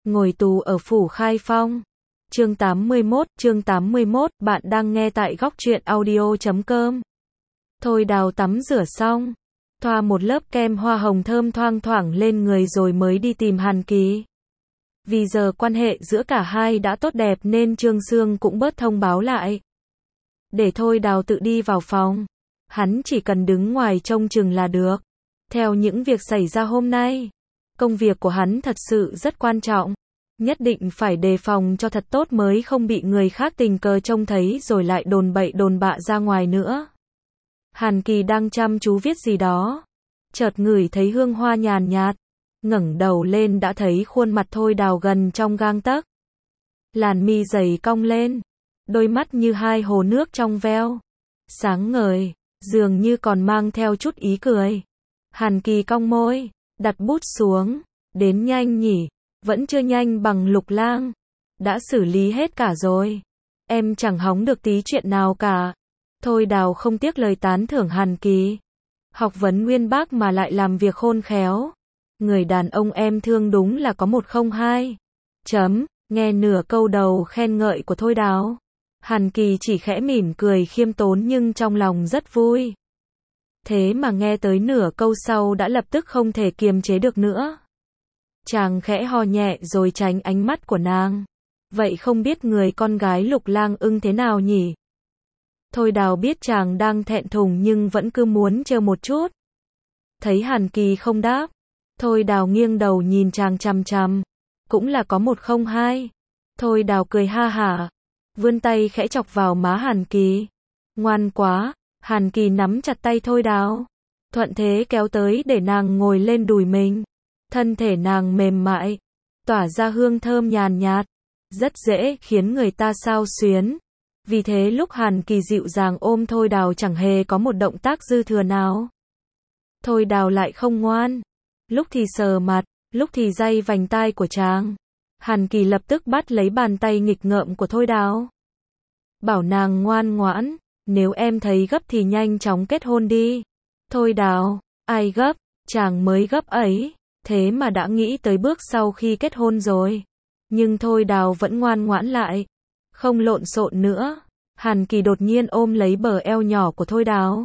Ngồi tù ở phủ Khai Phong. Chương 81, bạn đang nghe tại góc truyện audio.com. Thôi Đào tắm rửa xong, thoa một lớp kem hoa hồng thơm thoang thoảng lên người rồi mới đi tìm Hàn Kỳ. Vì giờ quan hệ giữa cả hai đã tốt đẹp nên Trương Sương cũng bớt thông báo lại. Để Thôi Đào tự đi vào phòng, hắn chỉ cần đứng ngoài trông chừng là được. Theo những việc xảy ra hôm nay, công việc của hắn thật sự rất quan trọng. Nhất định phải đề phòng cho thật tốt mới không bị người khác tình cờ trông thấy rồi lại đồn bậy đồn bạ ra ngoài nữa. Hàn Kỳ đang chăm chú viết gì đó, chợt ngửi thấy hương hoa nhàn nhạt, ngẩng đầu lên đã thấy khuôn mặt Thôi Đào gần trong gang tấc. Làn mi dày cong lên, đôi mắt như hai hồ nước trong veo, sáng ngời, dường như còn mang theo chút ý cười. Hàn Kỳ cong môi, đặt bút xuống, đến nhanh nhỉ? Vẫn chưa nhanh bằng Lục Lang. Đã xử lý hết cả rồi. Em chẳng hóng được tí chuyện nào cả. Thôi Đào không tiếc lời tán thưởng Hàn Kỳ. Học vấn uyên bác mà lại làm việc khôn khéo. Người đàn ông em thương đúng là có một không hai. Nghe nửa câu đầu khen ngợi của Thôi Đào, Hàn Kỳ chỉ khẽ mỉm cười khiêm tốn nhưng trong lòng rất vui. Thế mà nghe tới nửa câu sau đã lập tức không thể kiềm chế được nữa. Chàng khẽ ho nhẹ rồi tránh ánh mắt của nàng. Vậy không biết người con gái Lục Lang ưng thế nào nhỉ? Thôi Đào biết chàng đang thẹn thùng nhưng vẫn cứ muốn trêu một chút. Thấy Hàn Kỳ không đáp, Thôi Đào nghiêng đầu nhìn chàng chằm chằm. Cũng là có một không hai. Thôi Đào cười ha hả, vươn tay khẽ chọc vào má Hàn Kỳ. Ngoan quá. Hàn Kỳ nắm chặt tay Thôi Đào, thuận thế kéo tới để nàng ngồi lên đùi mình. Thân thể nàng mềm mại, tỏa ra hương thơm nhàn nhạt, rất dễ khiến người ta xao xuyến. Vì thế lúc Hàn Kỳ dịu dàng ôm Thôi Đào chẳng hề có một động tác dư thừa nào. Thôi Đào lại không ngoan, lúc thì sờ mặt, lúc thì day vành tai của chàng. Hàn Kỳ lập tức bắt lấy bàn tay nghịch ngợm của Thôi Đào, bảo nàng ngoan ngoãn, nếu em thấy gấp thì nhanh chóng kết hôn đi. Thôi Đào, ai gấp, chàng mới gấp ấy. Thế mà đã nghĩ tới bước sau khi kết hôn rồi. Nhưng Thôi Đào vẫn ngoan ngoãn lại, không lộn xộn nữa. Hàn Kỳ đột nhiên ôm lấy bờ eo nhỏ của Thôi Đào,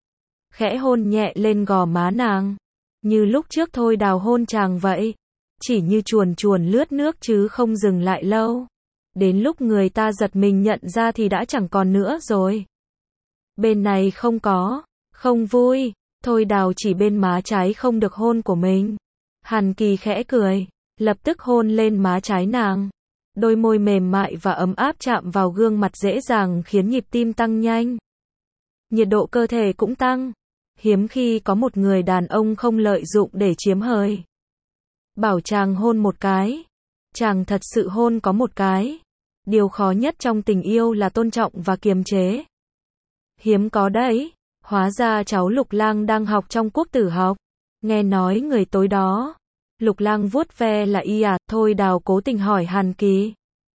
khẽ hôn nhẹ lên gò má nàng. Như lúc trước Thôi Đào hôn chàng vậy, chỉ như chuồn chuồn lướt nước chứ không dừng lại lâu. Đến lúc người ta giật mình nhận ra thì đã chẳng còn nữa rồi. Bên này không có, không vui. Thôi Đào chỉ bên má trái không được hôn của mình. Hàn Kỳ khẽ cười, lập tức hôn lên má trái nàng. Đôi môi mềm mại và ấm áp chạm vào gương mặt dễ dàng khiến nhịp tim tăng nhanh. Nhiệt độ cơ thể cũng tăng. Hiếm khi có một người đàn ông không lợi dụng để chiếm hời. Bảo chàng hôn một cái, chàng thật sự hôn có một cái. Điều khó nhất trong tình yêu là tôn trọng và kiềm chế. Hiếm có đấy. Hóa ra cháu Lục Lang đang học trong quốc tử học. Nghe nói người tối đó, Lục Lang vuốt ve là y à? Thôi Đào cố tình hỏi Hàn Kỳ.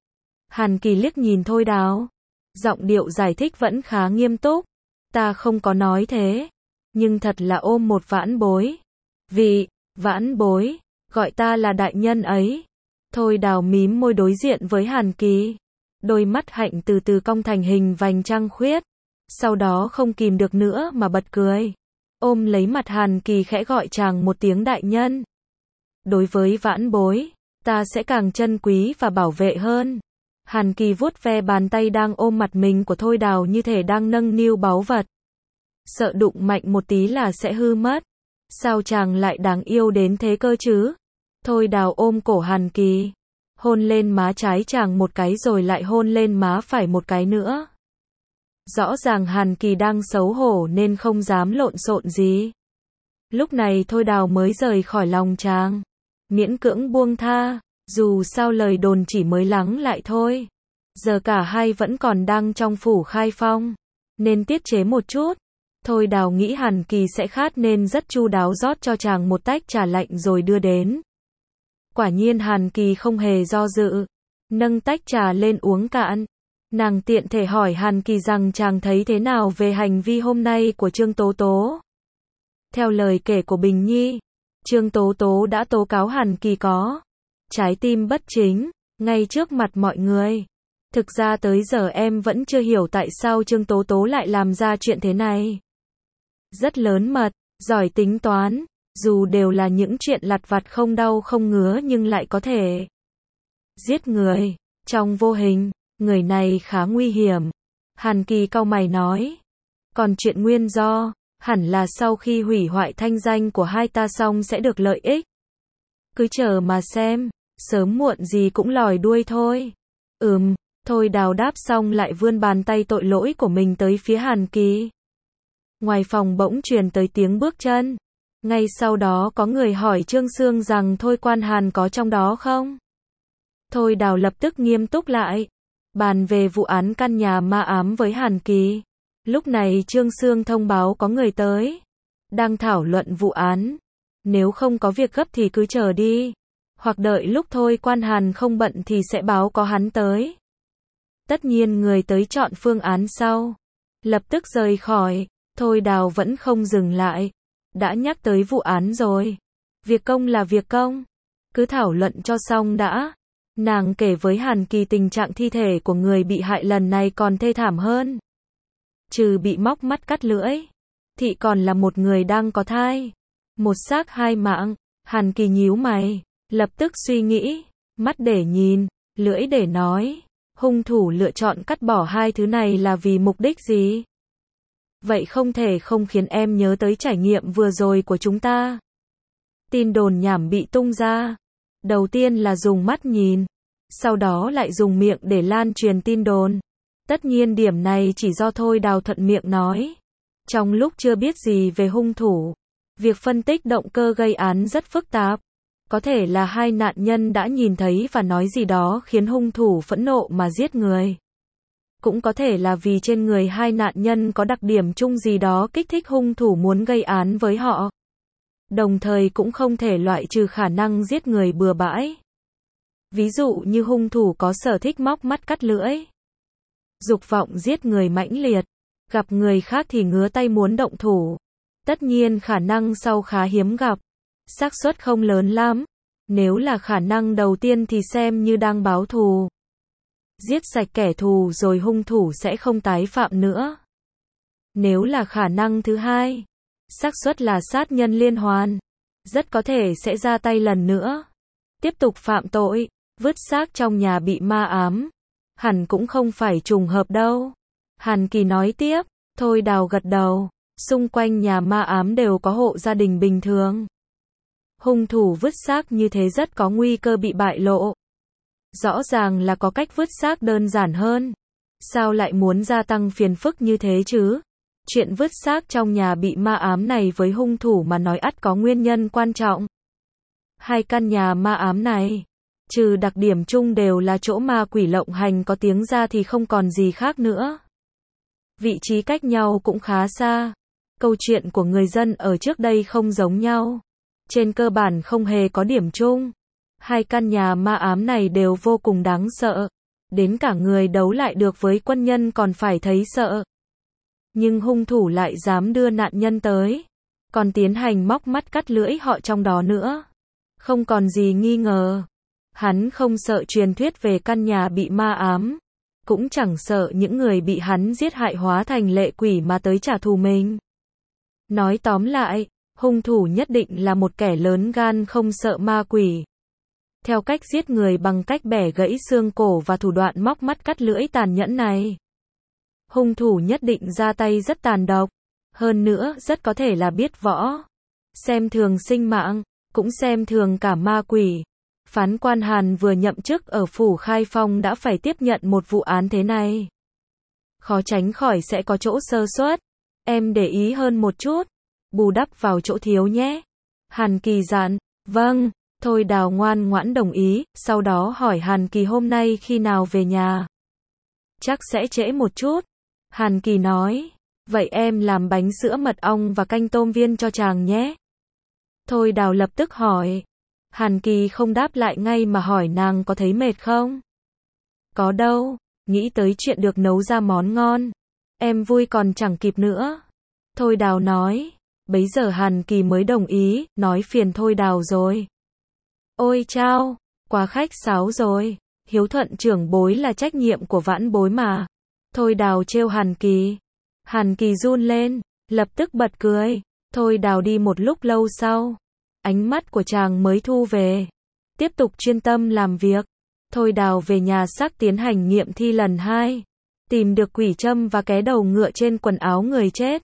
Hàn Kỳ liếc nhìn Thôi Đào, giọng điệu giải thích vẫn khá nghiêm túc. Ta không có nói thế, nhưng thật là ôm một vãn bối. Vãn bối, gọi ta là đại nhân ấy. Thôi Đào mím môi đối diện với Hàn Kỳ. Đôi mắt hạnh từ từ cong thành hình vành trăng khuyết. Sau đó không kìm được nữa mà bật cười. Ôm lấy mặt Hàn Kỳ khẽ gọi chàng một tiếng đại nhân. Đối với vãn bối, ta sẽ càng trân quý và bảo vệ hơn. Hàn Kỳ vuốt ve bàn tay đang ôm mặt mình của Thôi Đào như thể đang nâng niu báu vật. Sợ đụng mạnh một tí là sẽ hư mất. Sao chàng lại đáng yêu đến thế cơ chứ? Thôi Đào ôm cổ Hàn Kỳ, hôn lên má trái chàng một cái rồi lại hôn lên má phải một cái nữa. Rõ ràng Hàn Kỳ đang xấu hổ nên không dám lộn xộn gì. Lúc này Thôi Đào mới rời khỏi lòng chàng, miễn cưỡng buông tha, dù sao lời đồn chỉ mới lắng lại thôi. Giờ cả hai vẫn còn đang trong phủ Khai Phong, nên tiết chế một chút. Thôi Đào nghĩ Hàn Kỳ sẽ khát nên rất chu đáo rót cho chàng một tách trà lạnh rồi đưa đến. Quả nhiên Hàn Kỳ không hề do dự, nâng tách trà lên uống cạn. Nàng tiện thể hỏi Hàn Kỳ rằng chàng thấy thế nào về hành vi hôm nay của Trương Tố Tố. Theo lời kể của Bình Nhi, Trương Tố Tố đã tố cáo Hàn Kỳ có trái tim bất chính, ngay trước mặt mọi người. Thực ra tới giờ em vẫn chưa hiểu tại sao Trương Tố Tố lại làm ra chuyện thế này. Rất lớn mật, giỏi tính toán, dù đều là những chuyện lặt vặt không đau không ngứa nhưng lại có thể giết người. Trong vô hình, người này khá nguy hiểm. Hàn Kỳ cau mày nói. Còn chuyện nguyên do, hẳn là sau khi hủy hoại thanh danh của hai ta xong sẽ được lợi ích. Cứ chờ mà xem, sớm muộn gì cũng lòi đuôi thôi. Thôi Đào đáp xong lại vươn bàn tay tội lỗi của mình tới phía Hàn Kỳ. Ngoài phòng bỗng truyền tới tiếng bước chân. Ngay sau đó có người hỏi Trương Sương rằng Thôi Quan Hàn có trong đó không? Thôi Đào lập tức nghiêm túc lại. Bàn về vụ án căn nhà ma ám với Hàn Kỳ. Lúc này Trương Sương thông báo có người tới. Đang thảo luận vụ án. Nếu không có việc gấp thì cứ chờ đi. Hoặc đợi lúc Thôi Quan Hàn không bận thì sẽ báo có hắn tới. Tất nhiên người tới chọn phương án sau. Lập tức rời khỏi. Thôi Đào vẫn không dừng lại. Đã nhắc tới vụ án rồi. Việc công là việc công. Cứ thảo luận cho xong đã. Nàng kể với Hàn Kỳ tình trạng thi thể của người bị hại lần này còn thê thảm hơn. Trừ bị móc mắt cắt lưỡi, thị còn là một người đang có thai. Một xác hai mạng. Hàn Kỳ nhíu mày, lập tức suy nghĩ, mắt để nhìn, lưỡi để nói. Hung thủ lựa chọn cắt bỏ hai thứ này là vì mục đích gì? Vậy không thể không khiến em nhớ tới trải nghiệm vừa rồi của chúng ta. Tin đồn nhảm bị tung ra. Đầu tiên là dùng mắt nhìn, sau đó lại dùng miệng để lan truyền tin đồn. Tất nhiên điểm này chỉ do Thôi Đào thuận miệng nói. Trong lúc chưa biết gì về hung thủ, việc phân tích động cơ gây án rất phức tạp. Có thể là hai nạn nhân đã nhìn thấy và nói gì đó khiến hung thủ phẫn nộ mà giết người. Cũng có thể là vì trên người hai nạn nhân có đặc điểm chung gì đó kích thích hung thủ muốn gây án với họ. Đồng thời cũng không thể loại trừ khả năng giết người bừa bãi. Ví dụ như hung thủ có sở thích móc mắt cắt lưỡi. Dục vọng giết người mãnh liệt. Gặp người khác thì ngứa tay muốn động thủ. Tất nhiên khả năng sau khá hiếm gặp. Xác suất không lớn lắm. Nếu là khả năng đầu tiên thì xem như đang báo thù. Giết sạch kẻ thù rồi hung thủ sẽ không tái phạm nữa. Nếu là khả năng thứ hai, xác suất là sát nhân liên hoàn. Rất có thể sẽ ra tay lần nữa. Tiếp tục phạm tội, vứt xác trong nhà bị ma ám. Hẳn cũng không phải trùng hợp đâu. Hàn Kỳ nói tiếp. Thôi Đào gật đầu. Xung quanh nhà ma ám đều có hộ gia đình bình thường. Hung thủ vứt xác như thế rất có nguy cơ bị bại lộ. Rõ ràng là có cách vứt xác đơn giản hơn. Sao lại muốn gia tăng phiền phức như thế chứ? Chuyện vứt xác trong nhà bị ma ám này với hung thủ mà nói ắt có nguyên nhân quan trọng. Hai căn nhà ma ám này, trừ đặc điểm chung đều là chỗ ma quỷ lộng hành có tiếng ra thì không còn gì khác nữa. Vị trí cách nhau cũng khá xa. Câu chuyện của người dân ở trước đây không giống nhau. Trên cơ bản không hề có điểm chung. Hai căn nhà ma ám này đều vô cùng đáng sợ. Đến cả người đấu lại được với quân nhân còn phải thấy sợ. Nhưng hung thủ lại dám đưa nạn nhân tới. Còn tiến hành móc mắt cắt lưỡi họ trong đó nữa. Không còn gì nghi ngờ. Hắn không sợ truyền thuyết về căn nhà bị ma ám. Cũng chẳng sợ những người bị hắn giết hại hóa thành lệ quỷ mà tới trả thù mình. Nói tóm lại, hung thủ nhất định là một kẻ lớn gan không sợ ma quỷ. Theo cách giết người bằng cách bẻ gãy xương cổ và thủ đoạn móc mắt cắt lưỡi tàn nhẫn này. Hung thủ nhất định ra tay rất tàn độc. Hơn nữa, rất có thể là biết võ. Xem thường sinh mạng, cũng xem thường cả ma quỷ. Phán quan Hàn vừa nhậm chức ở phủ Khai Phong đã phải tiếp nhận một vụ án thế này. Khó tránh khỏi sẽ có chỗ sơ suất. Em để ý hơn một chút. Bù đắp vào chỗ thiếu nhé. Hàn Kỳ dặn. Vâng. Thôi Đào ngoan ngoãn đồng ý. Sau đó hỏi Hàn Kỳ hôm nay khi nào về nhà. Chắc sẽ trễ một chút. Hàn Kỳ nói. Vậy em làm bánh sữa mật ong và canh tôm viên cho chàng nhé. Thôi Đào lập tức hỏi. Hàn Kỳ không đáp lại ngay mà hỏi nàng có thấy mệt không? Có đâu, nghĩ tới chuyện được nấu ra món ngon. Em vui còn chẳng kịp nữa. Thôi Đào nói. Bấy giờ Hàn Kỳ mới đồng ý, nói phiền Thôi Đào rồi. Ôi chao, Quá khách sáo rồi, hiếu thuận trưởng bối là trách nhiệm của vãn bối mà. Thôi Đào trêu Hàn Kỳ. Hàn Kỳ run lên, lập tức bật cười. Thôi Đào đi một lúc lâu sau, ánh mắt của chàng mới thu về, tiếp tục chuyên tâm làm việc. Thôi Đào về nhà xác tiến hành nghiệm thi lần 2, tìm được quỷ châm và cái đầu ngựa trên quần áo người chết.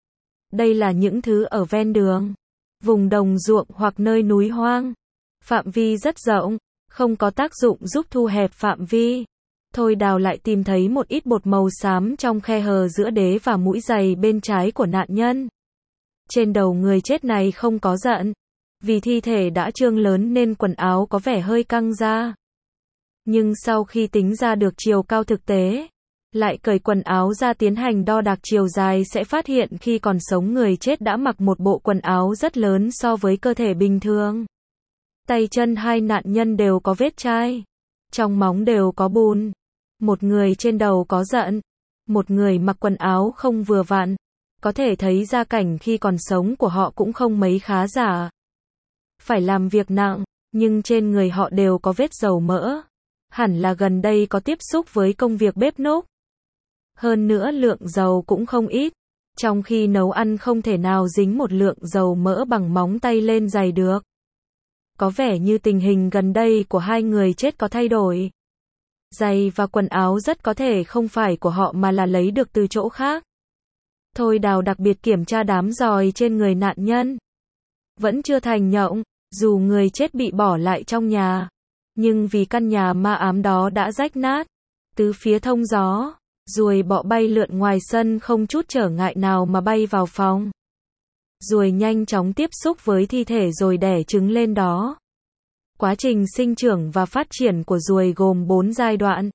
Đây là những thứ ở ven đường, vùng đồng ruộng hoặc nơi núi hoang. Phạm vi rất rộng, không có tác dụng giúp thu hẹp phạm vi. Thôi Đào lại tìm thấy một ít bột màu xám trong khe hở giữa đế và mũi giày bên trái của nạn nhân. Trên đầu người chết này không có rận, vì thi thể đã trương lớn nên quần áo có vẻ hơi căng ra. Nhưng sau khi tính ra được chiều cao thực tế, lại cởi quần áo ra tiến hành đo đạc chiều dài sẽ phát hiện khi còn sống người chết đã mặc một bộ quần áo rất lớn so với cơ thể bình thường. Tay chân hai nạn nhân đều có vết chai, trong móng đều có bùn. Một người trên đầu có rận, một người mặc quần áo không vừa vặn. Có thể thấy gia cảnh khi còn sống của họ cũng không mấy khá giả. Phải làm việc nặng, nhưng trên người họ đều có vết dầu mỡ. Hẳn là gần đây có tiếp xúc với công việc bếp núc. Hơn nữa lượng dầu cũng không ít. Trong khi nấu ăn không thể nào dính một lượng dầu mỡ bằng móng tay lên giày được. Có vẻ như tình hình gần đây của hai người chết có thay đổi. Giày và quần áo rất có thể không phải của họ mà là lấy được từ chỗ khác. Thôi Đào đặc biệt kiểm tra đám giòi trên người nạn nhân. Vẫn chưa thành nhộng, dù người chết bị bỏ lại trong nhà. Nhưng vì căn nhà ma ám đó đã rách nát, tứ phía thông gió, ruồi bọ bay lượn ngoài sân không chút trở ngại nào mà bay vào phòng. Ruồi nhanh chóng tiếp xúc với thi thể rồi đẻ trứng lên đó. Quá trình sinh trưởng và phát triển của ruồi gồm 4 giai đoạn.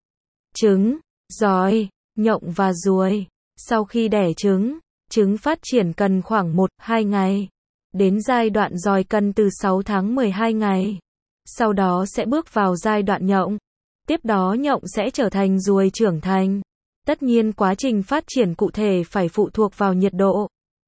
Trứng, giòi, nhộng và ruồi. Sau khi đẻ trứng, trứng phát triển cần khoảng 1-2 ngày. Đến giai đoạn giòi cần từ 6 tháng 12 ngày. Sau đó sẽ bước vào giai đoạn nhộng. Tiếp đó nhộng sẽ trở thành ruồi trưởng thành. Tất nhiên quá trình phát triển cụ thể phải phụ thuộc vào nhiệt độ,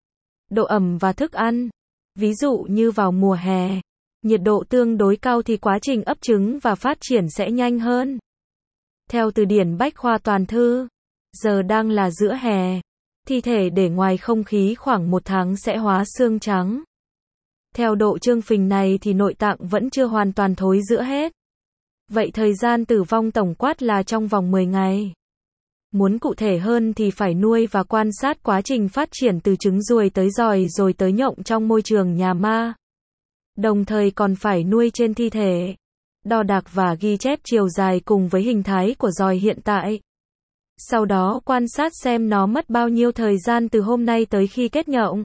độ ẩm và thức ăn. Ví dụ như vào mùa hè, nhiệt độ tương đối cao thì quá trình ấp trứng và phát triển sẽ nhanh hơn. Theo từ điển Bách khoa toàn thư, giờ đang là giữa hè, thi thể để ngoài không khí khoảng 1 tháng sẽ hóa xương trắng. Theo độ trương phình này thì nội tạng vẫn chưa hoàn toàn thối rữa hết. Vậy thời gian tử vong tổng quát là trong vòng 10 ngày. Muốn cụ thể hơn thì phải nuôi và quan sát quá trình phát triển từ trứng ruồi tới giòi rồi tới nhộng trong môi trường nhà ma. Đồng thời còn phải nuôi trên thi thể, đo đạc và ghi chép chiều dài cùng với hình thái của giòi hiện tại. Sau đó quan sát xem nó mất bao nhiêu thời gian từ hôm nay tới khi kết nhộng.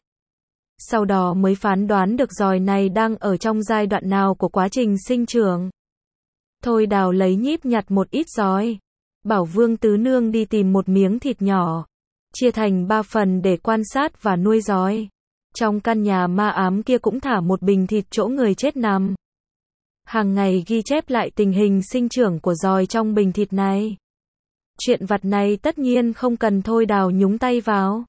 Sau đó mới phán đoán được giòi này đang ở trong giai đoạn nào của quá trình sinh trưởng. Thôi Đào lấy nhíp nhặt một ít giòi, bảo Vương Tứ Nương đi tìm một miếng thịt nhỏ, chia thành 3 phần để quan sát và nuôi giòi. Trong căn nhà ma ám kia cũng thả một bình thịt chỗ người chết nằm. Hàng ngày ghi chép lại tình hình sinh trưởng của giòi trong bình thịt này. Chuyện vặt này tất nhiên không cần Thôi Đào nhúng tay vào.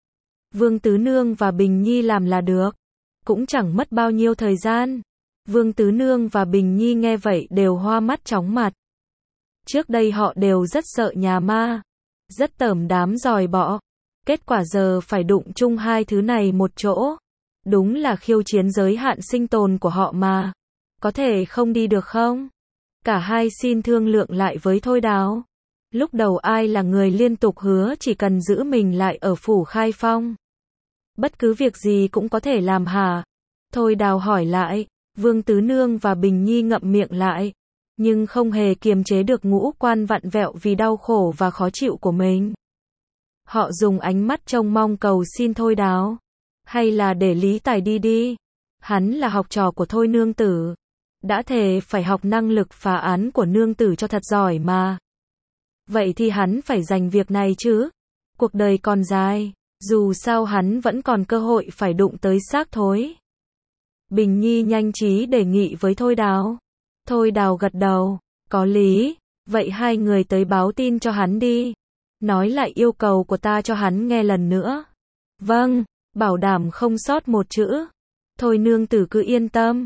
Vương Tứ Nương và Bình Nhi làm là được. Cũng chẳng mất bao nhiêu thời gian. Vương Tứ Nương và Bình Nhi nghe vậy đều hoa mắt chóng mặt. Trước đây họ đều rất sợ nhà ma, rất tởm đám giòi bọ. Kết quả giờ phải đụng chung hai thứ này một chỗ. Đúng là khiêu chiến giới hạn sinh tồn của họ mà. Có thể không đi được không? Cả hai xin thương lượng lại với Thôi Đào. Lúc đầu ai là người liên tục hứa chỉ cần giữ mình lại ở phủ Khai Phong. Bất cứ việc gì cũng có thể làm hả? Thôi Đào hỏi lại. Vương Tứ Nương và Bình Nhi ngậm miệng lại, nhưng không hề kiềm chế được ngũ quan vặn vẹo vì đau khổ và khó chịu của mình. Họ dùng ánh mắt trông mong cầu xin Thôi Đào. Hay là để Lý Tài đi đi. Hắn là học trò của Thôi nương tử. Đã thề phải học năng lực phá án của nương tử cho thật giỏi mà. Vậy thì hắn phải giành việc này chứ. Cuộc đời còn dài, dù sao hắn vẫn còn cơ hội phải đụng tới xác thối. Bình Nhi nhanh trí đề nghị với Thôi Đào. Thôi Đào gật đầu, có lý, vậy hai người tới báo tin cho hắn đi. Nói lại yêu cầu của ta cho hắn nghe lần nữa. Vâng, bảo đảm không sót một chữ. Thôi nương tử cứ yên tâm.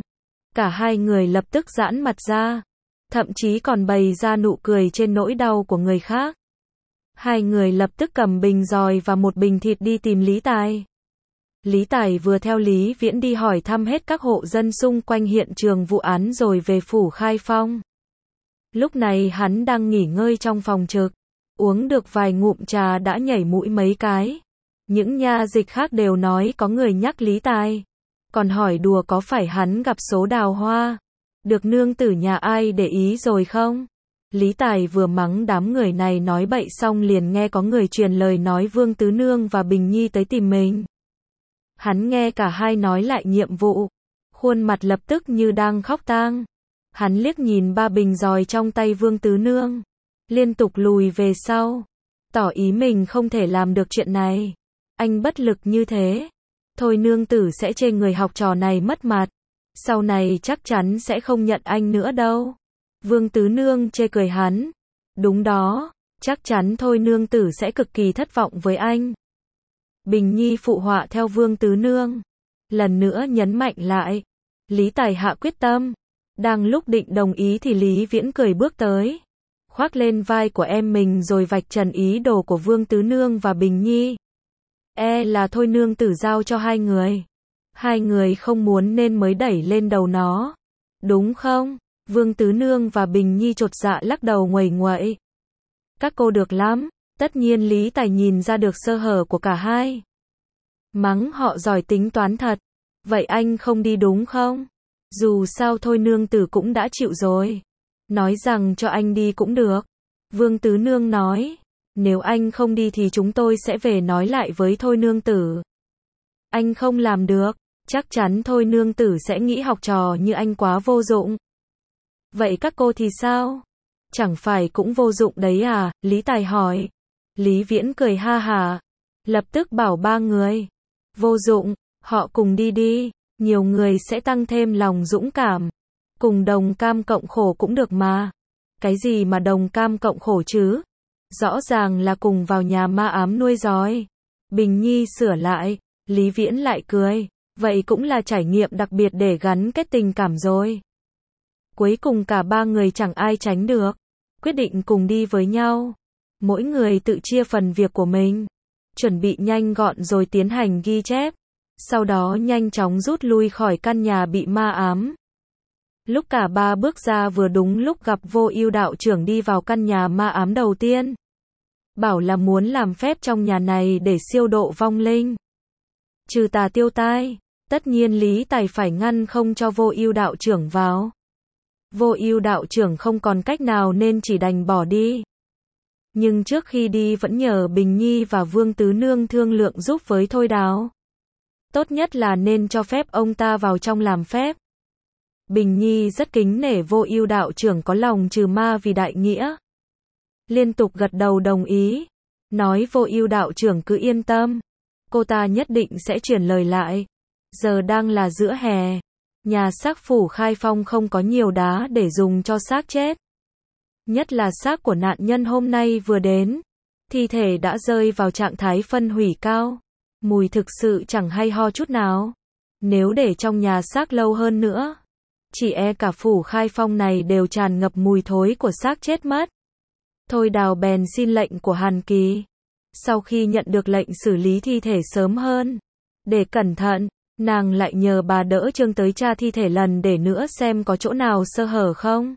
Cả hai người lập tức giãn mặt ra, thậm chí còn bày ra nụ cười trên nỗi đau của người khác. Hai người lập tức cầm bình dòi và một bình thịt đi tìm Lý Tài. Lý Tài vừa theo Lý Viễn đi hỏi thăm hết các hộ dân xung quanh hiện trường vụ án rồi về phủ Khai Phong. Lúc này hắn đang nghỉ ngơi trong phòng trực, uống được vài ngụm trà đã nhảy mũi mấy cái. Những nha dịch khác đều nói có người nhắc Lý Tài, còn hỏi đùa có phải hắn gặp số đào hoa, được nương tử nhà ai để ý rồi không? Lý Tài vừa mắng đám người này nói bậy xong liền nghe có người truyền lời nói Vương Tứ Nương và Bình Nhi tới tìm mình. Hắn nghe cả hai nói lại nhiệm vụ, khuôn mặt lập tức như đang khóc tang. Hắn liếc nhìn ba bình dòi trong tay Vương Tứ Nương, liên tục lùi về sau, tỏ ý mình không thể làm được chuyện này. Anh bất lực như thế, thôi nương tử sẽ chê người học trò này mất mặt, sau này chắc chắn sẽ không nhận anh nữa đâu. Vương Tứ Nương chê cười hắn, đúng đó, chắc chắn thôi nương tử sẽ cực kỳ thất vọng với anh. Bình Nhi phụ họa theo Vương Tứ Nương, lần nữa nhấn mạnh lại. Lý Tài hạ quyết tâm, đang lúc định đồng ý thì Lý Viễn cười bước tới, khoác lên vai của em mình rồi vạch trần ý đồ của Vương Tứ Nương và Bình Nhi. Là thôi nương tử giao cho hai người. Hai người không muốn nên mới đẩy lên đầu nó, đúng không? Vương Tứ Nương và Bình Nhi chột dạ lắc đầu nguầy nguậy. Các cô được lắm, tất nhiên Lý Tài nhìn ra được sơ hở của cả hai. Mắng họ giỏi tính toán thật, vậy anh không đi đúng không? Dù sao thôi nương tử cũng đã chịu rồi. Nói rằng cho anh đi cũng được. Vương Tứ Nương nói, nếu anh không đi thì chúng tôi sẽ về nói lại với thôi nương tử. Anh không làm được, chắc chắn thôi nương tử sẽ nghĩ học trò như anh quá vô dụng. Vậy các cô thì sao? Chẳng phải cũng vô dụng đấy à? Lý Tài hỏi. Lý Viễn cười ha hả, lập tức bảo ba người. Vô dụng, họ cùng đi đi, nhiều người sẽ tăng thêm lòng dũng cảm. Cùng đồng cam cộng khổ cũng được mà. Cái gì mà đồng cam cộng khổ chứ? Rõ ràng là cùng vào nhà ma ám nuôi giói. Bình Nhi sửa lại, Lý Viễn lại cười. Vậy cũng là trải nghiệm đặc biệt để gắn kết tình cảm rồi. Cuối cùng cả ba người chẳng ai tránh được, quyết định cùng đi với nhau. Mỗi người tự chia phần việc của mình, chuẩn bị nhanh gọn rồi tiến hành ghi chép. Sau đó nhanh chóng rút lui khỏi căn nhà bị ma ám. Lúc cả ba bước ra vừa đúng lúc gặp Vô Ưu đạo trưởng đi vào căn nhà ma ám đầu tiên. Bảo là muốn làm phép trong nhà này để siêu độ vong linh, trừ tà tiêu tai. Tất nhiên Lý Tài phải ngăn không cho Vô Ưu đạo trưởng vào. Vô Ưu đạo trưởng không còn cách nào nên chỉ đành bỏ đi. Nhưng trước khi đi vẫn nhờ Bình Nhi và Vương Tứ Nương thương lượng giúp với Thôi Đào. Tốt nhất là nên cho phép ông ta vào trong làm phép. Bình Nhi rất kính nể Vô Ưu đạo trưởng có lòng trừ ma vì đại nghĩa. Liên tục gật đầu đồng ý, nói Vô Ưu đạo trưởng cứ yên tâm, cô ta nhất định sẽ truyền lời lại. Giờ đang là giữa hè, nhà xác phủ Khai Phong không có nhiều đá để dùng cho xác chết. Nhất là xác của nạn nhân hôm nay vừa đến, thi thể đã rơi vào trạng thái phân hủy cao, mùi thực sự chẳng hay ho chút nào. Nếu để trong nhà xác lâu hơn nữa, chỉ e cả phủ Khai Phong này đều tràn ngập mùi thối của xác chết mất. Thôi Đào bèn xin lệnh của Hàn Kỳ. Sau khi nhận được lệnh xử lý thi thể sớm hơn, để cẩn thận, nàng lại nhờ bà Đỡ Trương tới tra thi thể lần để nữa xem có chỗ nào sơ hở không.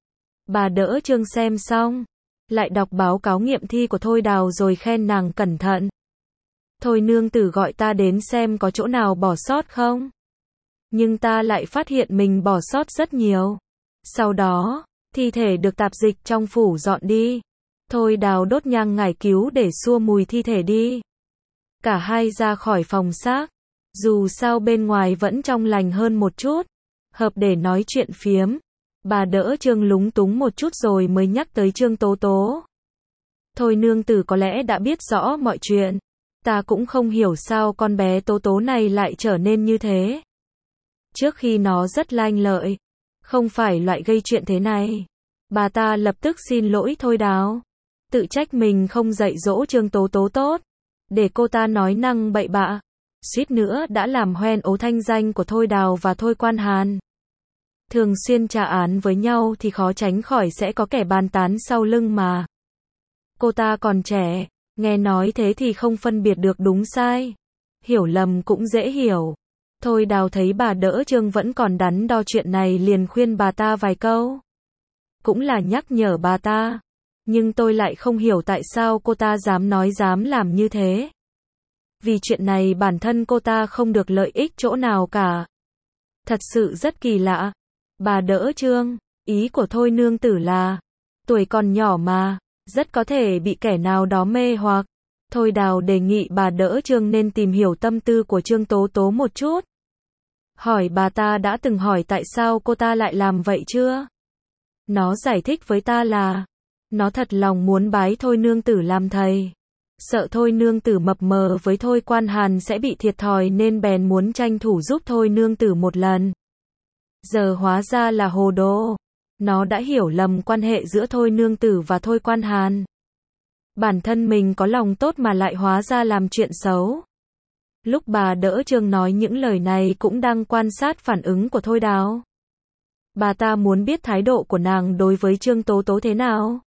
Bà Đỡ Trương xem xong, lại đọc báo cáo nghiệm thi của Thôi Đào rồi khen nàng cẩn thận. Thôi nương tử gọi ta đến xem có chỗ nào bỏ sót không. Nhưng ta lại phát hiện mình bỏ sót rất nhiều. Sau đó, thi thể được tạp dịch trong phủ dọn đi. Thôi Đào đốt nhang ngải cứu để xua mùi thi thể đi. Cả hai ra khỏi phòng xác. Dù sao bên ngoài vẫn trong lành hơn một chút. Hợp để nói chuyện phiếm. Bà Đỡ Trương lúng túng một chút rồi mới nhắc tới Trương Tố Tố. Thôi nương tử có lẽ đã biết rõ mọi chuyện. Ta cũng không hiểu sao con bé Tố Tố này lại trở nên như thế. Trước khi nó rất lanh lợi, không phải loại gây chuyện thế này. Bà ta lập tức xin lỗi Thôi Đào, tự trách mình không dạy dỗ Trương Tố Tố tốt, để cô ta nói năng bậy bạ, suýt nữa đã làm hoen ố thanh danh của Thôi Đào và Thôi Quan Hàn. Thường xuyên tra án với nhau thì khó tránh khỏi sẽ có kẻ bàn tán sau lưng mà. Cô ta còn trẻ, nghe nói thế thì không phân biệt được đúng sai. Hiểu lầm cũng dễ hiểu. Thôi Đào thấy bà đỡ Trương vẫn còn đắn đo chuyện này liền khuyên bà ta vài câu. Cũng là nhắc nhở bà ta. Nhưng tôi lại không hiểu tại sao cô ta dám nói dám làm như thế. Vì chuyện này bản thân cô ta không được lợi ích chỗ nào cả. Thật sự rất kỳ lạ. Bà đỡ Trương, ý của Thôi nương tử là, tuổi còn nhỏ mà, rất có thể bị kẻ nào đó mê hoặc. Thôi Đào đề nghị bà đỡ Trương nên tìm hiểu tâm tư của Trương Tố Tố một chút. Hỏi bà ta đã từng hỏi tại sao cô ta lại làm vậy chưa? Nó giải thích với ta là, nó thật lòng muốn bái Thôi nương tử làm thầy. Sợ Thôi nương tử mập mờ với Thôi Quan Hàn sẽ bị thiệt thòi nên bèn muốn tranh thủ giúp Thôi nương tử một lần. Giờ hóa ra là hồ đồ. Nó đã hiểu lầm quan hệ giữa Thôi nương tử và Thôi Quan Hàn. Bản thân mình có lòng tốt mà lại hóa ra làm chuyện xấu. Lúc bà đỡ Trương nói những lời này cũng đang quan sát phản ứng của Thôi Đào. Bà ta muốn biết thái độ của nàng đối với Trương Tố Tố thế nào.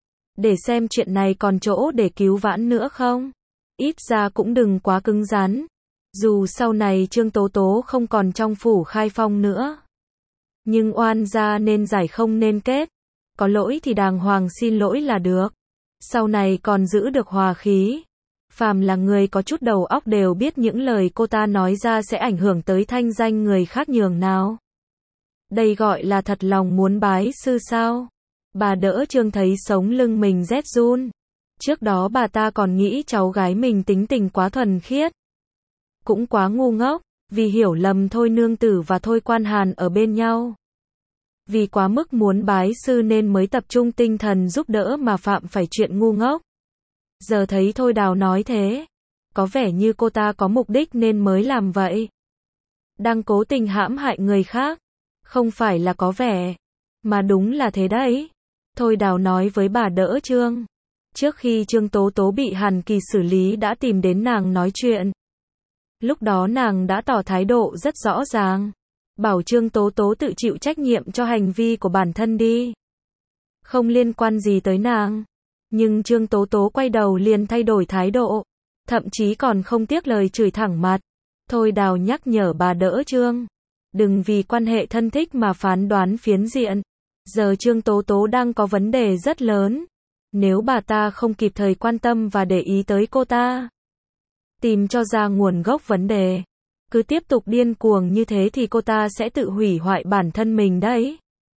Để xem chuyện này còn chỗ để cứu vãn nữa không. Ít ra cũng đừng quá cứng rắn. Dù sau này Trương Tố Tố không còn trong phủ Khai Phong nữa. Nhưng oan gia nên giải không nên kết. Có lỗi thì đàng hoàng xin lỗi là được. Sau này còn giữ được hòa khí. Phàm là người có chút đầu óc đều biết những lời cô ta nói ra sẽ ảnh hưởng tới thanh danh người khác nhường nào. Đây gọi là thật lòng muốn bái sư sao? Bà đỡ Trương thấy sống lưng mình rét run. Trước đó bà ta còn nghĩ cháu gái mình tính tình quá thuần khiết. Cũng quá ngu ngốc, vì hiểu lầm Thôi nương tử và Thôi Quan Hàn ở bên nhau. Vì quá mức muốn bái sư nên mới tập trung tinh thần giúp đỡ mà phạm phải chuyện ngu ngốc. Giờ thấy Thôi Đào nói thế, có vẻ như cô ta có mục đích nên mới làm vậy. Đang cố tình hãm hại người khác. Không phải là có vẻ, mà đúng là thế đấy. Thôi Đào nói với bà đỡ Trương. Trước khi Trương Tố Tố bị Hàn Kỳ xử lý đã tìm đến nàng nói chuyện. Lúc đó nàng đã tỏ thái độ rất rõ ràng. Bảo Trương Tố Tố tự chịu trách nhiệm cho hành vi của bản thân đi. Không liên quan gì tới nàng. Nhưng Trương Tố Tố quay đầu liền thay đổi thái độ. Thậm chí còn không tiếc lời chửi thẳng mặt. Thôi Đào nhắc nhở bà đỡ Trương. Đừng vì quan hệ thân thích mà phán đoán phiến diện. Giờ Trương Tố Tố đang có vấn đề rất lớn. Nếu bà ta không kịp thời quan tâm và để ý tới cô ta, tìm cho ra nguồn gốc vấn đề, cứ tiếp tục điên cuồng như thế thì cô ta sẽ tự hủy hoại bản thân mình đấy.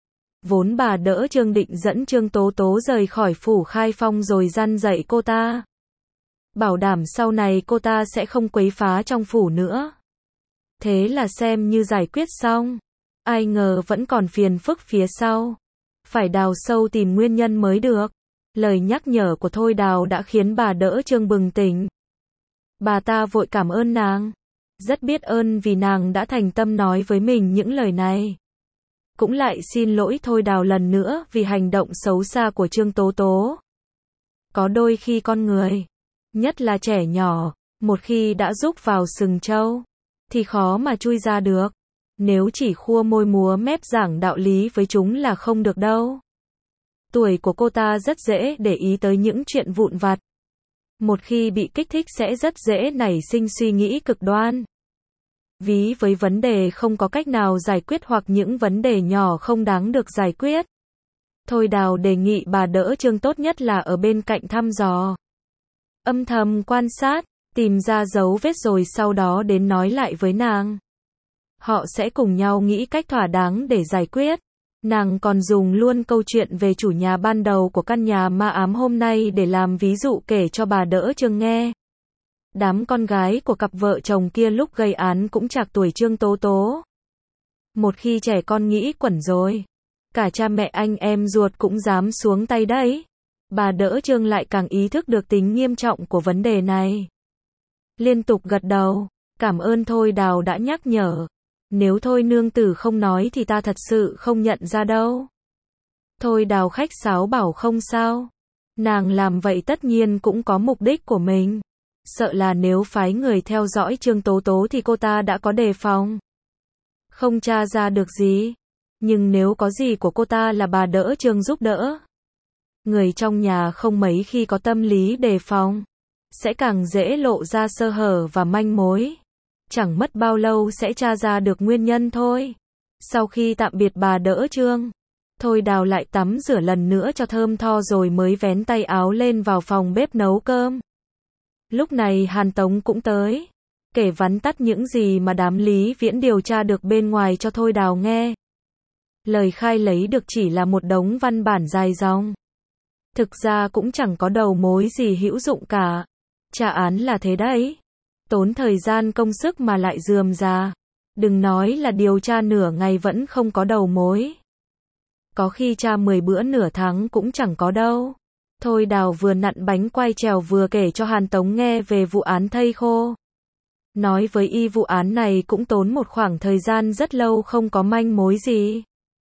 Vốn bà đỡ Trương định dẫn Trương Tố Tố rời khỏi phủ Khai Phong rồi răn dạy cô ta. Bảo đảm sau này cô ta sẽ không quấy phá trong phủ nữa. Thế là xem như giải quyết xong. Ai ngờ vẫn còn phiền phức phía sau. Phải đào sâu tìm nguyên nhân mới được. Lời nhắc nhở của Thôi Đào đã khiến bà đỡ Trương bừng tỉnh. Bà ta vội cảm ơn nàng. Rất biết ơn vì nàng đã thành tâm nói với mình những lời này. Cũng lại xin lỗi Thôi Đào lần nữa vì hành động xấu xa của Trương Tố Tố. Có đôi khi con người, nhất là trẻ nhỏ, một khi đã rúc vào sừng trâu, thì khó mà chui ra được. Nếu chỉ khua môi múa mép giảng đạo lý với chúng là không được đâu. Tuổi của cô ta rất dễ để ý tới những chuyện vụn vặt. Một khi bị kích thích sẽ rất dễ nảy sinh suy nghĩ cực đoan. Ví với vấn đề không có cách nào giải quyết hoặc những vấn đề nhỏ không đáng được giải quyết. Thôi Đào đề nghị bà đỡ Trương tốt nhất là ở bên cạnh thăm dò. Âm thầm quan sát, tìm ra dấu vết rồi sau đó đến nói lại với nàng. Họ sẽ cùng nhau nghĩ cách thỏa đáng để giải quyết. Nàng còn dùng luôn câu chuyện về chủ nhà ban đầu của căn nhà ma ám hôm nay để làm ví dụ kể cho bà đỡ Trương nghe. Đám con gái của cặp vợ chồng kia lúc gây án cũng trạc tuổi Trương Tố Tố. Một khi trẻ con nghĩ quẩn rồi, cả cha mẹ anh em ruột cũng dám xuống tay đấy. Bà đỡ Trương lại càng ý thức được tính nghiêm trọng của vấn đề này. Liên tục gật đầu, cảm ơn Thôi Đào đã nhắc nhở. Nếu Thôi nương tử không nói thì ta thật sự không nhận ra đâu. Thôi Đào khách sáo bảo không sao. Nàng làm vậy tất nhiên cũng có mục đích của mình. Sợ là nếu phái người theo dõi Trương Tố Tố thì cô ta đã có đề phòng. Không tra ra được gì. Nhưng nếu có gì của cô ta là bà đỡ Trương giúp đỡ. Người trong nhà không mấy khi có tâm lý đề phòng, sẽ càng dễ lộ ra sơ hở và manh mối. Chẳng mất bao lâu sẽ tra ra được nguyên nhân thôi. Sau khi tạm biệt bà đỡ Trương, Thôi Đào lại tắm rửa lần nữa cho thơm tho rồi mới vén tay áo lên vào phòng bếp nấu cơm. Lúc này Hàn Tống cũng tới, kể vắn tắt những gì mà đám Lý Viễn điều tra được bên ngoài cho Thôi Đào nghe. Lời khai lấy được chỉ là một đống văn bản dài dòng. Thực ra cũng chẳng có đầu mối gì hữu dụng cả. Tra án là thế đấy. Tốn thời gian công sức mà lại rườm rà. Đừng nói là điều tra nửa ngày vẫn không có đầu mối. Có khi tra 10 bữa nửa tháng cũng chẳng có đâu. Thôi Đào vừa nặn bánh quai trèo vừa kể cho Hàn Tống nghe về vụ án thây khô. Nói với y vụ án này cũng tốn một khoảng thời gian rất lâu không có manh mối gì.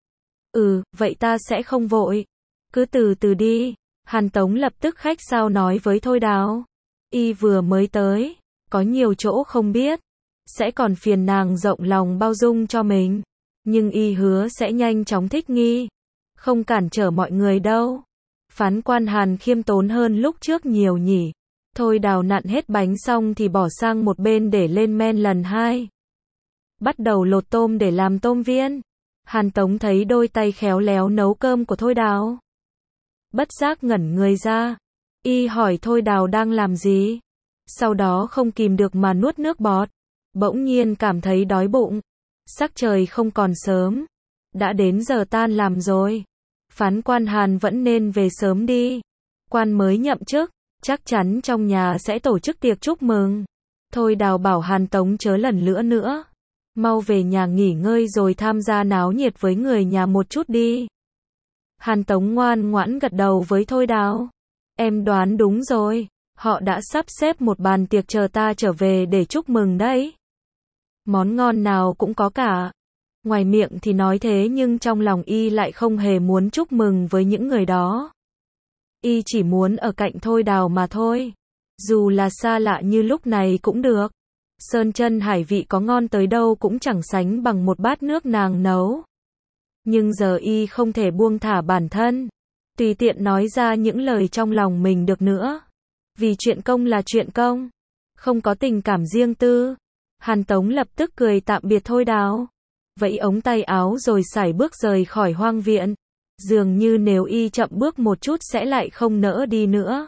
Vậy ta sẽ không vội. Cứ từ từ đi. Hàn Tống lập tức khách sáo nói với Thôi Đào. Y vừa mới tới, có nhiều chỗ không biết. Sẽ còn phiền nàng rộng lòng bao dung cho mình. Nhưng y hứa sẽ nhanh chóng thích nghi. Không cản trở mọi người đâu. Phán quan Hàn khiêm tốn hơn lúc trước nhiều nhỉ. Thôi Đào nặn hết bánh xong thì bỏ sang một bên để lên men lần hai. Bắt đầu lột tôm để làm tôm viên. Hàn Tống thấy đôi tay khéo léo nấu cơm của Thôi Đào. Bất giác ngẩn người ra. Y hỏi Thôi Đào đang làm gì. Sau đó không kìm được mà nuốt nước bọt. Bỗng nhiên cảm thấy đói bụng. Sắc trời không còn sớm. Đã đến giờ tan làm rồi. Phán quan Hàn vẫn nên về sớm đi. Quan mới nhậm chức, chắc chắn trong nhà sẽ tổ chức tiệc chúc mừng. Thôi Đào bảo Hàn Tống chớ lần nữa. Mau về nhà nghỉ ngơi rồi tham gia náo nhiệt với người nhà một chút đi. Hàn Tống ngoan ngoãn gật đầu với Thôi Đào. Em đoán đúng rồi. Họ đã sắp xếp một bàn tiệc chờ ta trở về để chúc mừng đấy. Món ngon nào cũng có cả. Ngoài miệng thì nói thế nhưng trong lòng y lại không hề muốn chúc mừng với những người đó. Y chỉ muốn ở cạnh Thôi Đào mà thôi. Dù là xa lạ như lúc này cũng được. Sơn chân hải vị có ngon tới đâu cũng chẳng sánh bằng một bát nước nàng nấu. Nhưng giờ y không thể buông thả bản thân. Tùy tiện nói ra những lời trong lòng mình được nữa. Vì chuyện công là chuyện công. Không có tình cảm riêng tư. Hàn Tống lập tức cười tạm biệt Thôi Đào. Vẫy ống tay áo rồi sải bước rời khỏi hoang viện. Dường như nếu y chậm bước một chút sẽ lại không nỡ đi nữa.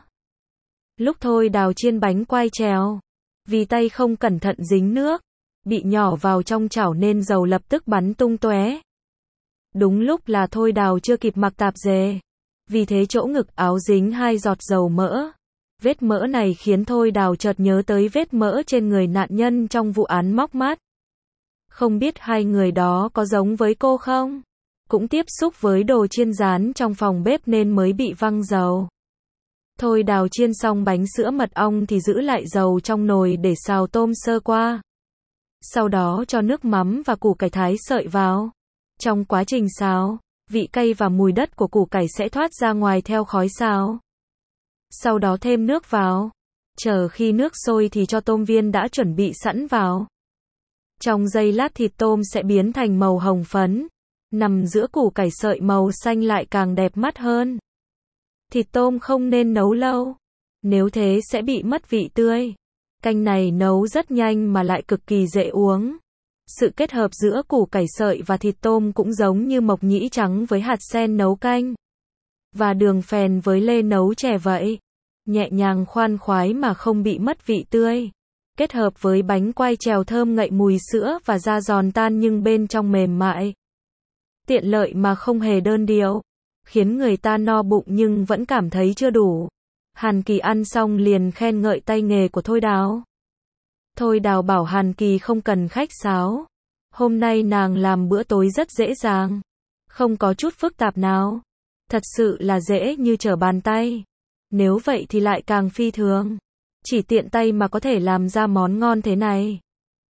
Lúc Thôi Đào chiên bánh quai trèo. Vì tay không cẩn thận dính nước. Bị nhỏ vào trong chảo nên dầu lập tức bắn tung tóe. Đúng lúc là Thôi Đào chưa kịp mặc tạp dề. Vì thế chỗ ngực áo dính 2 giọt dầu mỡ. Vết mỡ này khiến Thôi Đào chợt nhớ tới vết mỡ trên người nạn nhân trong vụ án móc mắt. Không biết hai người đó có giống với cô không? Cũng tiếp xúc với đồ chiên rán trong phòng bếp nên mới bị văng dầu. Thôi Đào chiên xong bánh sữa mật ong thì giữ lại dầu trong nồi để xào tôm sơ qua. Sau đó cho nước mắm và củ cải thái sợi vào. Trong quá trình xào, vị cay và mùi đất của củ cải sẽ thoát ra ngoài theo khói xào. Sau đó thêm nước vào. Chờ khi nước sôi thì cho tôm viên đã chuẩn bị sẵn vào. Trong giây lát thịt tôm sẽ biến thành màu hồng phấn. Nằm giữa củ cải sợi màu xanh lại càng đẹp mắt hơn. Thịt tôm không nên nấu lâu. Nếu thế sẽ bị mất vị tươi. Canh này nấu rất nhanh mà lại cực kỳ dễ uống. Sự kết hợp giữa củ cải sợi và thịt tôm cũng giống như mộc nhĩ trắng với hạt sen nấu canh. Và đường phèn với lê nấu chè vậy. Nhẹ nhàng khoan khoái mà không bị mất vị tươi. Kết hợp với bánh quai trèo thơm ngậy mùi sữa và da giòn tan nhưng bên trong mềm mại. Tiện lợi mà không hề đơn điệu. Khiến người ta no bụng nhưng vẫn cảm thấy chưa đủ. Hàn Kỳ ăn xong liền khen ngợi tay nghề của Thôi Đào. Thôi Đào bảo Hàn Kỳ không cần khách sáo. Hôm nay nàng làm bữa tối rất dễ dàng. Không có chút phức tạp nào. Thật sự là dễ như trở bàn tay. Nếu vậy thì lại càng phi thường. Chỉ tiện tay mà có thể làm ra món ngon thế này.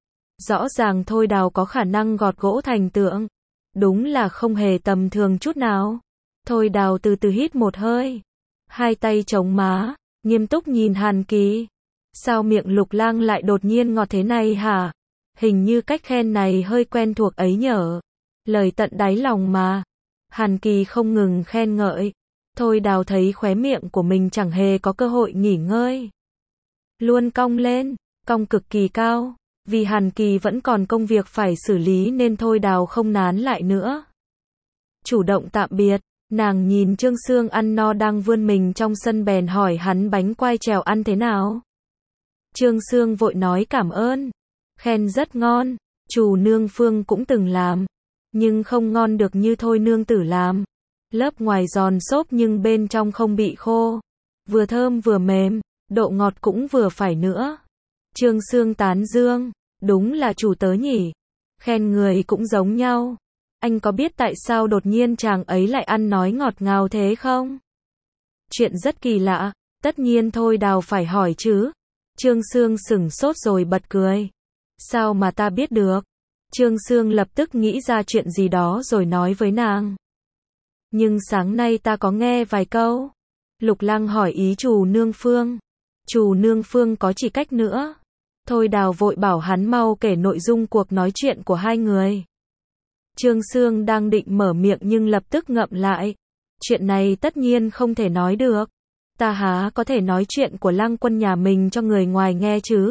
Rõ ràng Thôi Đào có khả năng gọt gỗ thành tượng. Đúng là không hề tầm thường chút nào. Thôi Đào từ từ hít một hơi. Hai tay chống má, nghiêm túc nhìn Hàn Kỳ. Sao miệng Lục Lang lại đột nhiên ngọt thế này hả? Hình như cách khen này hơi quen thuộc ấy nhở. Lời tận đáy lòng mà. Hàn Kỳ không ngừng khen ngợi. Thôi Đào thấy khóe miệng của mình chẳng hề có cơ hội nghỉ ngơi. Luôn cong lên, cong cực kỳ cao. Vì Hàn Kỳ vẫn còn công việc phải xử lý nên Thôi Đào không nán lại nữa. Chủ động tạm biệt, nàng nhìn Trương Sương ăn no đang vươn mình trong sân bèn hỏi hắn bánh quai trèo ăn thế nào. Trương Sương vội nói cảm ơn, khen rất ngon, chủ nương Phương cũng từng làm, nhưng không ngon được như Thôi nương tử làm. Lớp ngoài giòn xốp nhưng bên trong không bị khô, vừa thơm vừa mềm, độ ngọt cũng vừa phải nữa. Trương Sương tán dương, đúng là chủ tớ nhỉ, khen người cũng giống nhau. Anh có biết tại sao đột nhiên chàng ấy lại ăn nói ngọt ngào thế không? Chuyện rất kỳ lạ, tất nhiên Thôi Đào phải hỏi chứ. Trương Sương sửng sốt rồi bật cười. Sao mà ta biết được? Trương Sương lập tức nghĩ ra chuyện gì đó rồi nói với nàng. Nhưng sáng nay ta có nghe vài câu. Lục Lăng hỏi ý chủ nương Phương. Chủ nương Phương có chỉ cách nữa. Thôi Đào vội bảo hắn mau kể nội dung cuộc nói chuyện của hai người. Trương Sương đang định mở miệng nhưng lập tức ngậm lại. Chuyện này tất nhiên không thể nói được. Ta há có thể nói chuyện của Lăng Quân nhà mình cho người ngoài nghe chứ?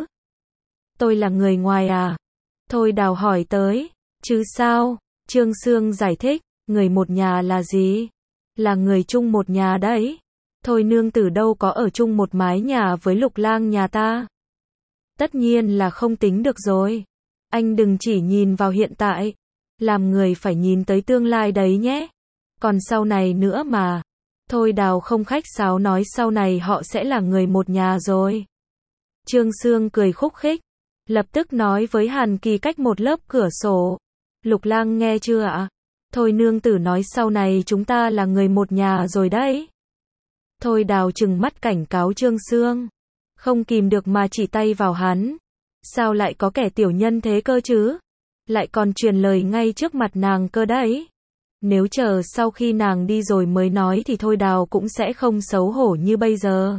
Tôi là người ngoài à? Thôi Đào hỏi tới. Chứ sao? Trương Sương giải thích. Người một nhà là gì? Là người chung một nhà đấy. Thôi nương tử đâu có ở chung một mái nhà với Lục Lang nhà ta. Tất nhiên là không tính được rồi. Anh đừng chỉ nhìn vào hiện tại. Làm người phải nhìn tới tương lai đấy nhé. Còn sau này nữa mà. Thôi Đào không khách sáo nói sau này họ sẽ là người một nhà rồi. Trương Sương cười khúc khích. Lập tức nói với Hàn Kỳ cách một lớp cửa sổ. Lục Lang nghe chưa ạ? Thôi nương tử nói sau này chúng ta là người một nhà rồi đấy. Thôi Đào trừng mắt cảnh cáo Trương Sương. Không kìm được mà chỉ tay vào hắn. Sao lại có kẻ tiểu nhân thế cơ chứ? Lại còn truyền lời ngay trước mặt nàng cơ đấy. Nếu chờ sau khi nàng đi rồi mới nói thì Thôi Đào cũng sẽ không xấu hổ như bây giờ.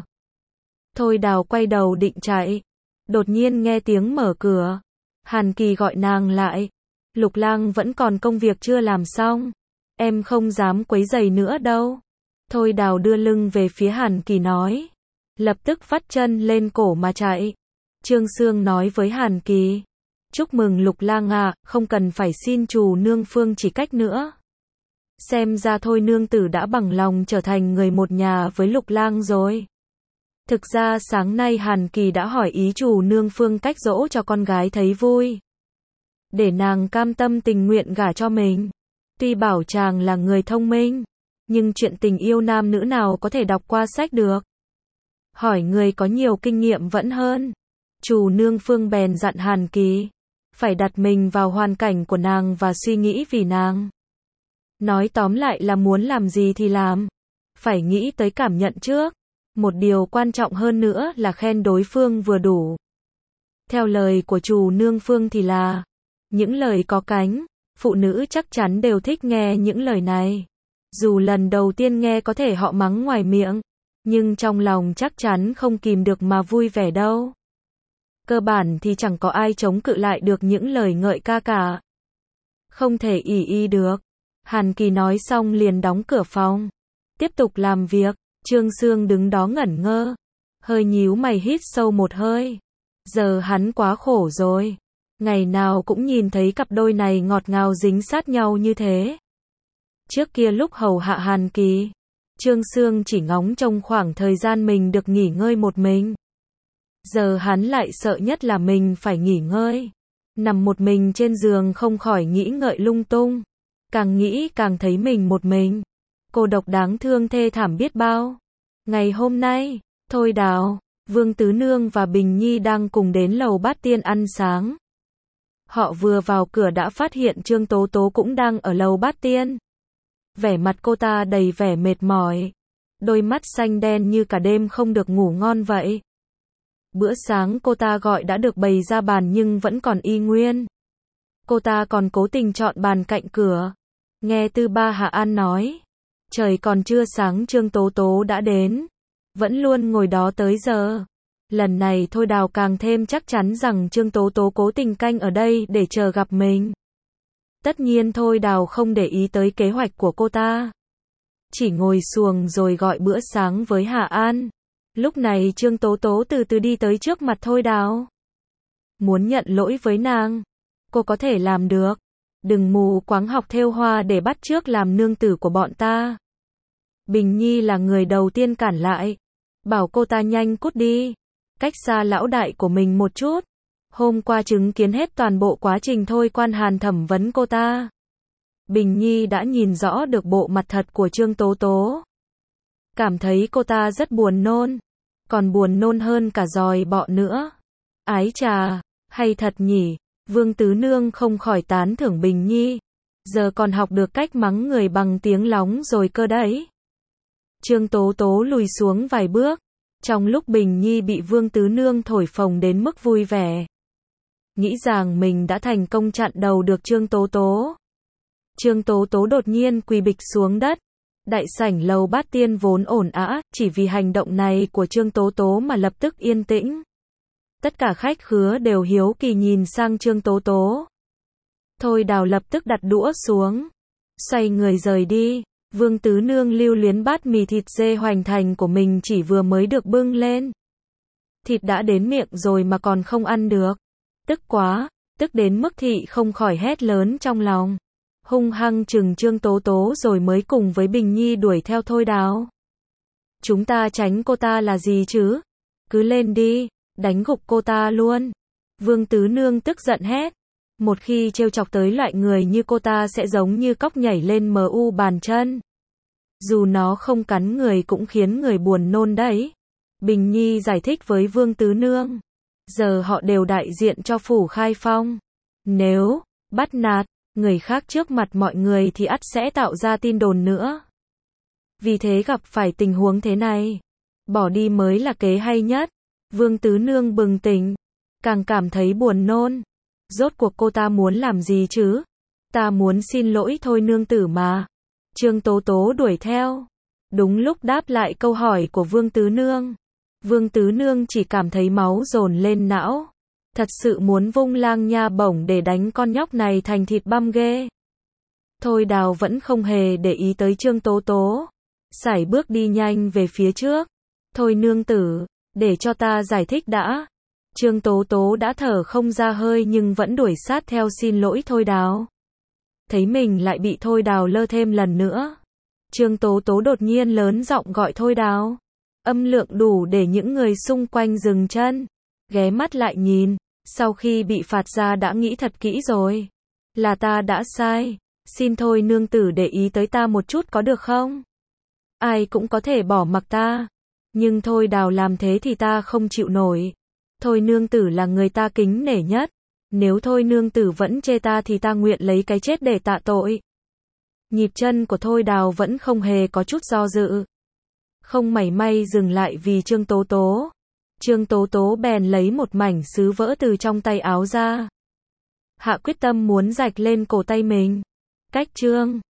Thôi Đào quay đầu định chạy. Đột nhiên nghe tiếng mở cửa. Hàn Kỳ gọi nàng lại. Lục Lang vẫn còn công việc chưa làm xong. Em không dám quấy rầy nữa đâu. Thôi Đào đưa lưng về phía Hàn Kỳ nói. Lập tức vắt chân lên cổ mà chạy. Trương Sương nói với Hàn Kỳ. Chúc mừng Lục Lang à, không cần phải xin chủ nương Phương chỉ cách nữa. Xem ra Thôi nương tử đã bằng lòng trở thành người một nhà với Lục Lang rồi. Thực ra sáng nay Hàn Kỳ đã hỏi ý chủ nương Phương cách dỗ cho con gái thấy vui. Để nàng cam tâm tình nguyện gả cho mình. Tuy bảo chàng là người thông minh, nhưng chuyện tình yêu nam nữ nào có thể đọc qua sách được. Hỏi người có nhiều kinh nghiệm vẫn hơn. Chủ nương Phương bèn dặn Hàn Kỳ. Phải đặt mình vào hoàn cảnh của nàng và suy nghĩ vì nàng. Nói tóm lại là muốn làm gì thì làm. Phải nghĩ tới cảm nhận trước. Một điều quan trọng hơn nữa là khen đối phương vừa đủ. Theo lời của chủ nương Phương thì là những lời có cánh. Phụ nữ chắc chắn đều thích nghe những lời này. Dù lần đầu tiên nghe có thể họ mắng ngoài miệng, nhưng trong lòng chắc chắn không kìm được mà vui vẻ đâu. Cơ bản thì chẳng có ai chống cự lại được những lời ngợi ca cả. Không thể ỷ y được. Hàn Kỳ nói xong liền đóng cửa phòng. Tiếp tục làm việc. Trương Sương đứng đó ngẩn ngơ. Hơi nhíu mày hít sâu một hơi. Giờ hắn quá khổ rồi. Ngày nào cũng nhìn thấy cặp đôi này ngọt ngào dính sát nhau như thế. Trước kia lúc hầu hạ Hàn Kỳ, Trương Sương chỉ ngóng trông khoảng thời gian mình được nghỉ ngơi một mình. Giờ hắn lại sợ nhất là mình phải nghỉ ngơi. Nằm một mình trên giường không khỏi nghĩ ngợi lung tung. Càng nghĩ càng thấy mình một mình. Cô độc đáng thương thê thảm biết bao. Ngày hôm nay, Thôi Đào, Vương Tứ Nương và Bình Nhi đang cùng đến lầu Bát Tiên ăn sáng. Họ vừa vào cửa đã phát hiện Trương Tố Tố cũng đang ở lầu Bát Tiên. Vẻ mặt cô ta đầy vẻ mệt mỏi. Đôi mắt xanh đen như cả đêm không được ngủ ngon vậy. Bữa sáng cô ta gọi đã được bày ra bàn nhưng vẫn còn y nguyên. Cô ta còn cố tình chọn bàn cạnh cửa. Nghe Tư Ba Hạ An nói. Trời còn chưa sáng Trương Tố Tố đã đến. Vẫn luôn ngồi đó tới giờ. Lần này Thôi Đào càng thêm chắc chắn rằng Trương Tố Tố cố tình canh ở đây để chờ gặp mình. Tất nhiên Thôi Đào không để ý tới kế hoạch của cô ta. Chỉ ngồi xuồng rồi gọi bữa sáng với Hạ An. Lúc này Trương Tố Tố từ từ đi tới trước mặt Thôi Đào. Muốn nhận lỗi với nàng. Cô có thể làm được. Đừng mù quáng học thêu hoa để bắt chước làm nương tử của bọn ta. Bình Nhi là người đầu tiên cản lại. Bảo cô ta nhanh cút đi. Cách xa lão đại của mình một chút. Hôm qua chứng kiến hết toàn bộ quá trình Thôi Quan Hàn thẩm vấn cô ta. Bình Nhi đã nhìn rõ được bộ mặt thật của Trương Tố Tố. Cảm thấy cô ta rất buồn nôn. Còn buồn nôn hơn cả giòi bọ nữa. Ái chà, hay thật nhỉ. Vương Tứ Nương không khỏi tán thưởng Bình Nhi. Giờ còn học được cách mắng người bằng tiếng lóng rồi cơ đấy. Trương Tố Tố lùi xuống vài bước. Trong lúc Bình Nhi bị Vương Tứ Nương thổi phồng đến mức vui vẻ. Nghĩ rằng mình đã thành công chặn đầu được Trương Tố Tố. Trương Tố Tố đột nhiên quỳ bịch xuống đất. Đại sảnh lầu Bát Tiên vốn ổn ã, chỉ vì hành động này của Trương Tố Tố mà lập tức yên tĩnh. Tất cả khách khứa đều hiếu kỳ nhìn sang Trương Tố Tố. Thôi Đào lập tức đặt đũa xuống. Xoay người rời đi. Vương Tứ Nương lưu luyến bát mì thịt dê hoành thành của mình chỉ vừa mới được bưng lên. Thịt đã đến miệng rồi mà còn không ăn được. Tức quá, tức đến mức thị không khỏi hét lớn trong lòng. Hung hăng chừng Trương Tố Tố rồi mới cùng với Bình Nhi đuổi theo Thôi Đào. Chúng ta tránh cô ta là gì chứ? Cứ lên đi, đánh gục cô ta luôn. Vương Tứ Nương tức giận hét. Một khi trêu chọc tới loại người như cô ta sẽ giống như cóc nhảy lên mu bàn chân. Dù nó không cắn người cũng khiến người buồn nôn đấy. Bình Nhi giải thích với Vương Tứ Nương. Giờ họ đều đại diện cho phủ Khai Phong. Nếu bắt nạt người khác trước mặt mọi người thì ắt sẽ tạo ra tin đồn nữa. Vì thế gặp phải tình huống thế này, bỏ đi mới là kế hay nhất. Vương Tứ Nương bừng tỉnh, càng cảm thấy buồn nôn. Rốt cuộc cô ta muốn làm gì chứ? Ta muốn xin lỗi thôi nương tử mà. Trương Tố Tố đuổi theo. Đúng lúc đáp lại câu hỏi của Vương Tứ Nương. Vương Tứ Nương chỉ cảm thấy máu dồn lên não. Thật sự muốn vung lang nha bổng để đánh con nhóc này thành thịt băm ghê. Thôi Đào vẫn không hề để ý tới Trương Tố Tố. Sải bước đi nhanh về phía trước. Thôi nương tử, để cho ta giải thích đã. Trương Tố Tố đã thở không ra hơi nhưng vẫn đuổi sát theo xin lỗi Thôi Đào. Thấy mình lại bị Thôi Đào lơ thêm lần nữa. Trương Tố Tố đột nhiên lớn giọng gọi Thôi Đào. Âm lượng đủ để những người xung quanh dừng chân. Ghé mắt lại nhìn. Sau khi bị phạt ra đã nghĩ thật kỹ rồi. Là ta đã sai. Xin thôi nương tử để ý tới ta một chút có được không? Ai cũng có thể bỏ mặc ta. Nhưng Thôi Đào làm thế thì ta không chịu nổi. Thôi nương tử là người ta kính nể nhất. Nếu thôi nương tử vẫn chê ta thì ta nguyện lấy cái chết để tạ tội. Nhịp chân của Thôi Đào vẫn không hề có chút do dự. Không mảy may dừng lại vì Trương Tố Tố. Trương Tố Tố bèn lấy một mảnh sứ vỡ từ trong tay áo ra. Hạ quyết tâm muốn rạch lên cổ tay mình. Cách Trương